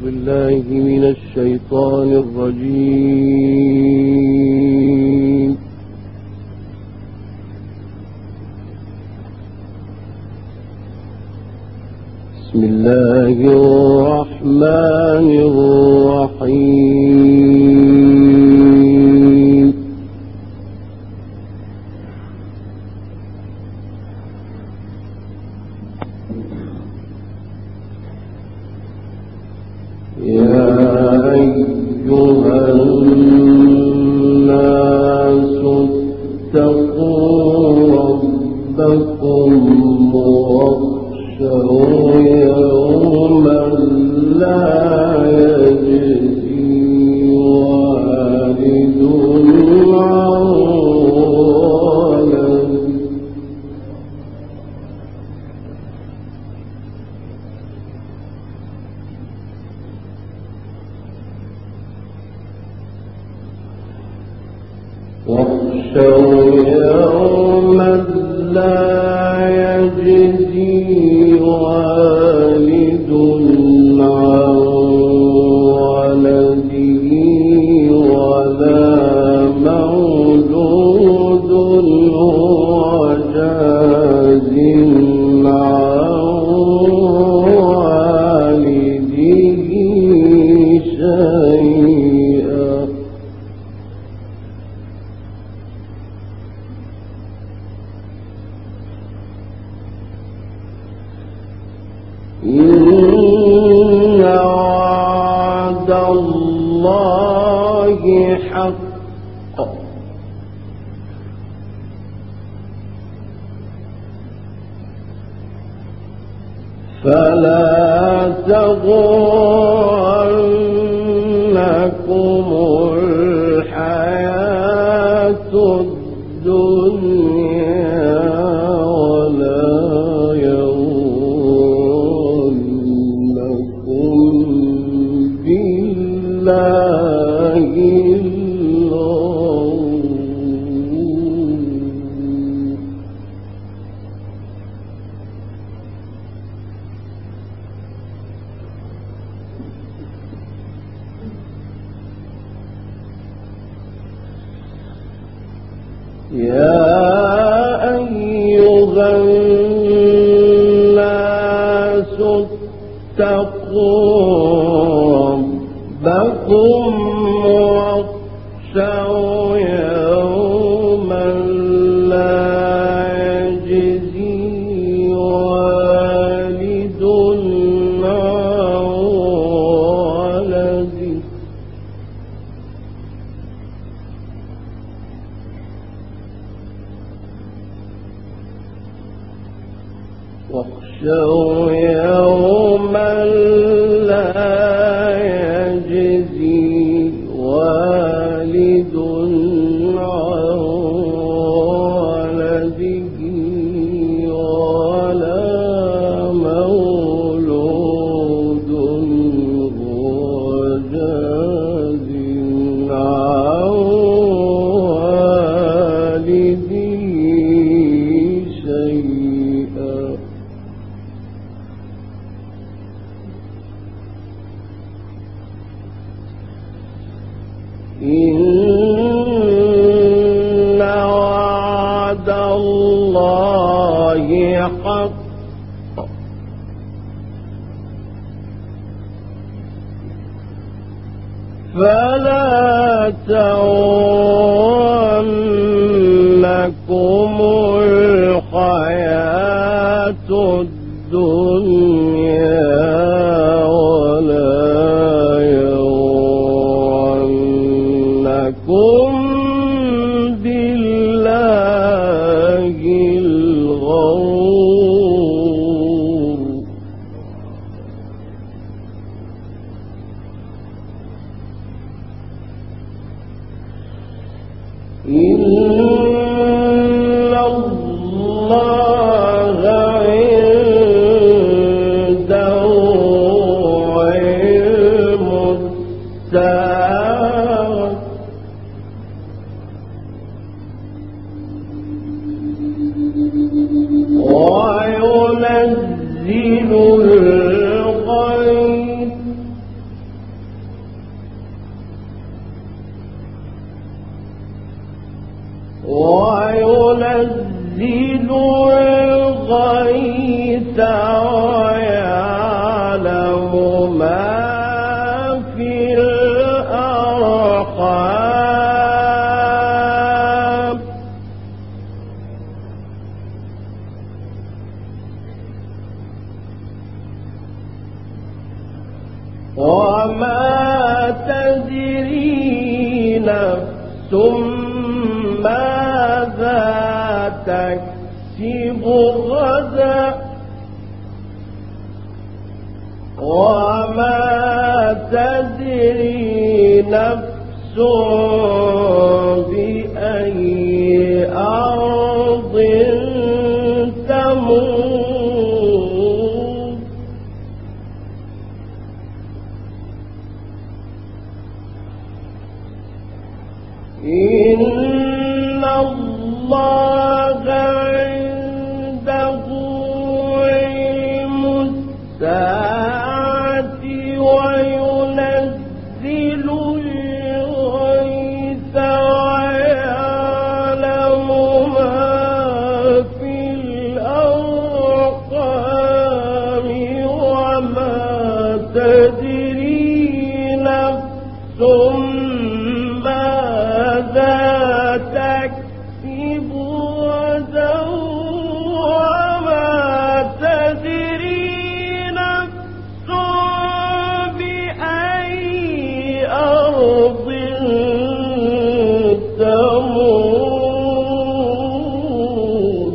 بالله من الشيطان الرجيم. بسم الله الرحمن الرحيم. يا أيها الناس اتقوا ربكم واخشوا يوما لا يجزي والد عن ولده واخشوا يوما لا يجزي والد عن ولده ولا مولود هو جاز عن والده شيئا إن وعد الله حق فلا تغرنكم الحياة الدنيا ولا يغرنكم بالله الغرور. يا أيها الناس اتقوا ربكم واخشوا يوما لا يجزي والد عن ولده واخشوا يوما لا يجزي والد عن ولده ولا مولود هو جاز عن والده شيئا إن وعد الله حق فلا تغرنكم الحياة الدنيا ولا يغرنكم بالله الغرور. إن الله عنده علم الساعة وينزل الغيث ما في الأرحام وما تدري نفس ماذا تكسب غدا وما تدري نفس بأي أرض تموت إن الله عنده علم الساعة وينزل الغيث ويعلم ما في الأرحام وما تدري نفس ماذا تكسب غدا وما تدري نفس بأي أرض تموت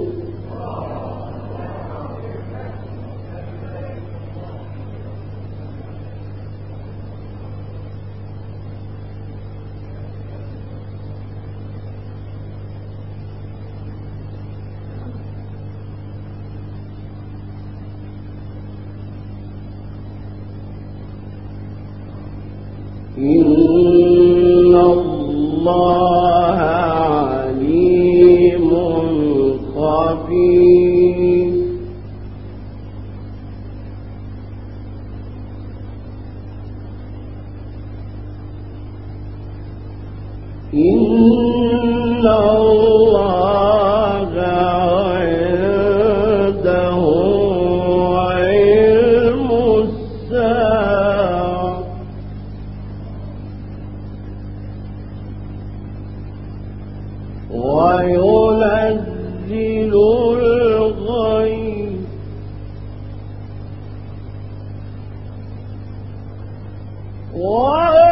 إن الله عليم خبير إن الله عنده علم الساعة وينزل الغيث ويعلم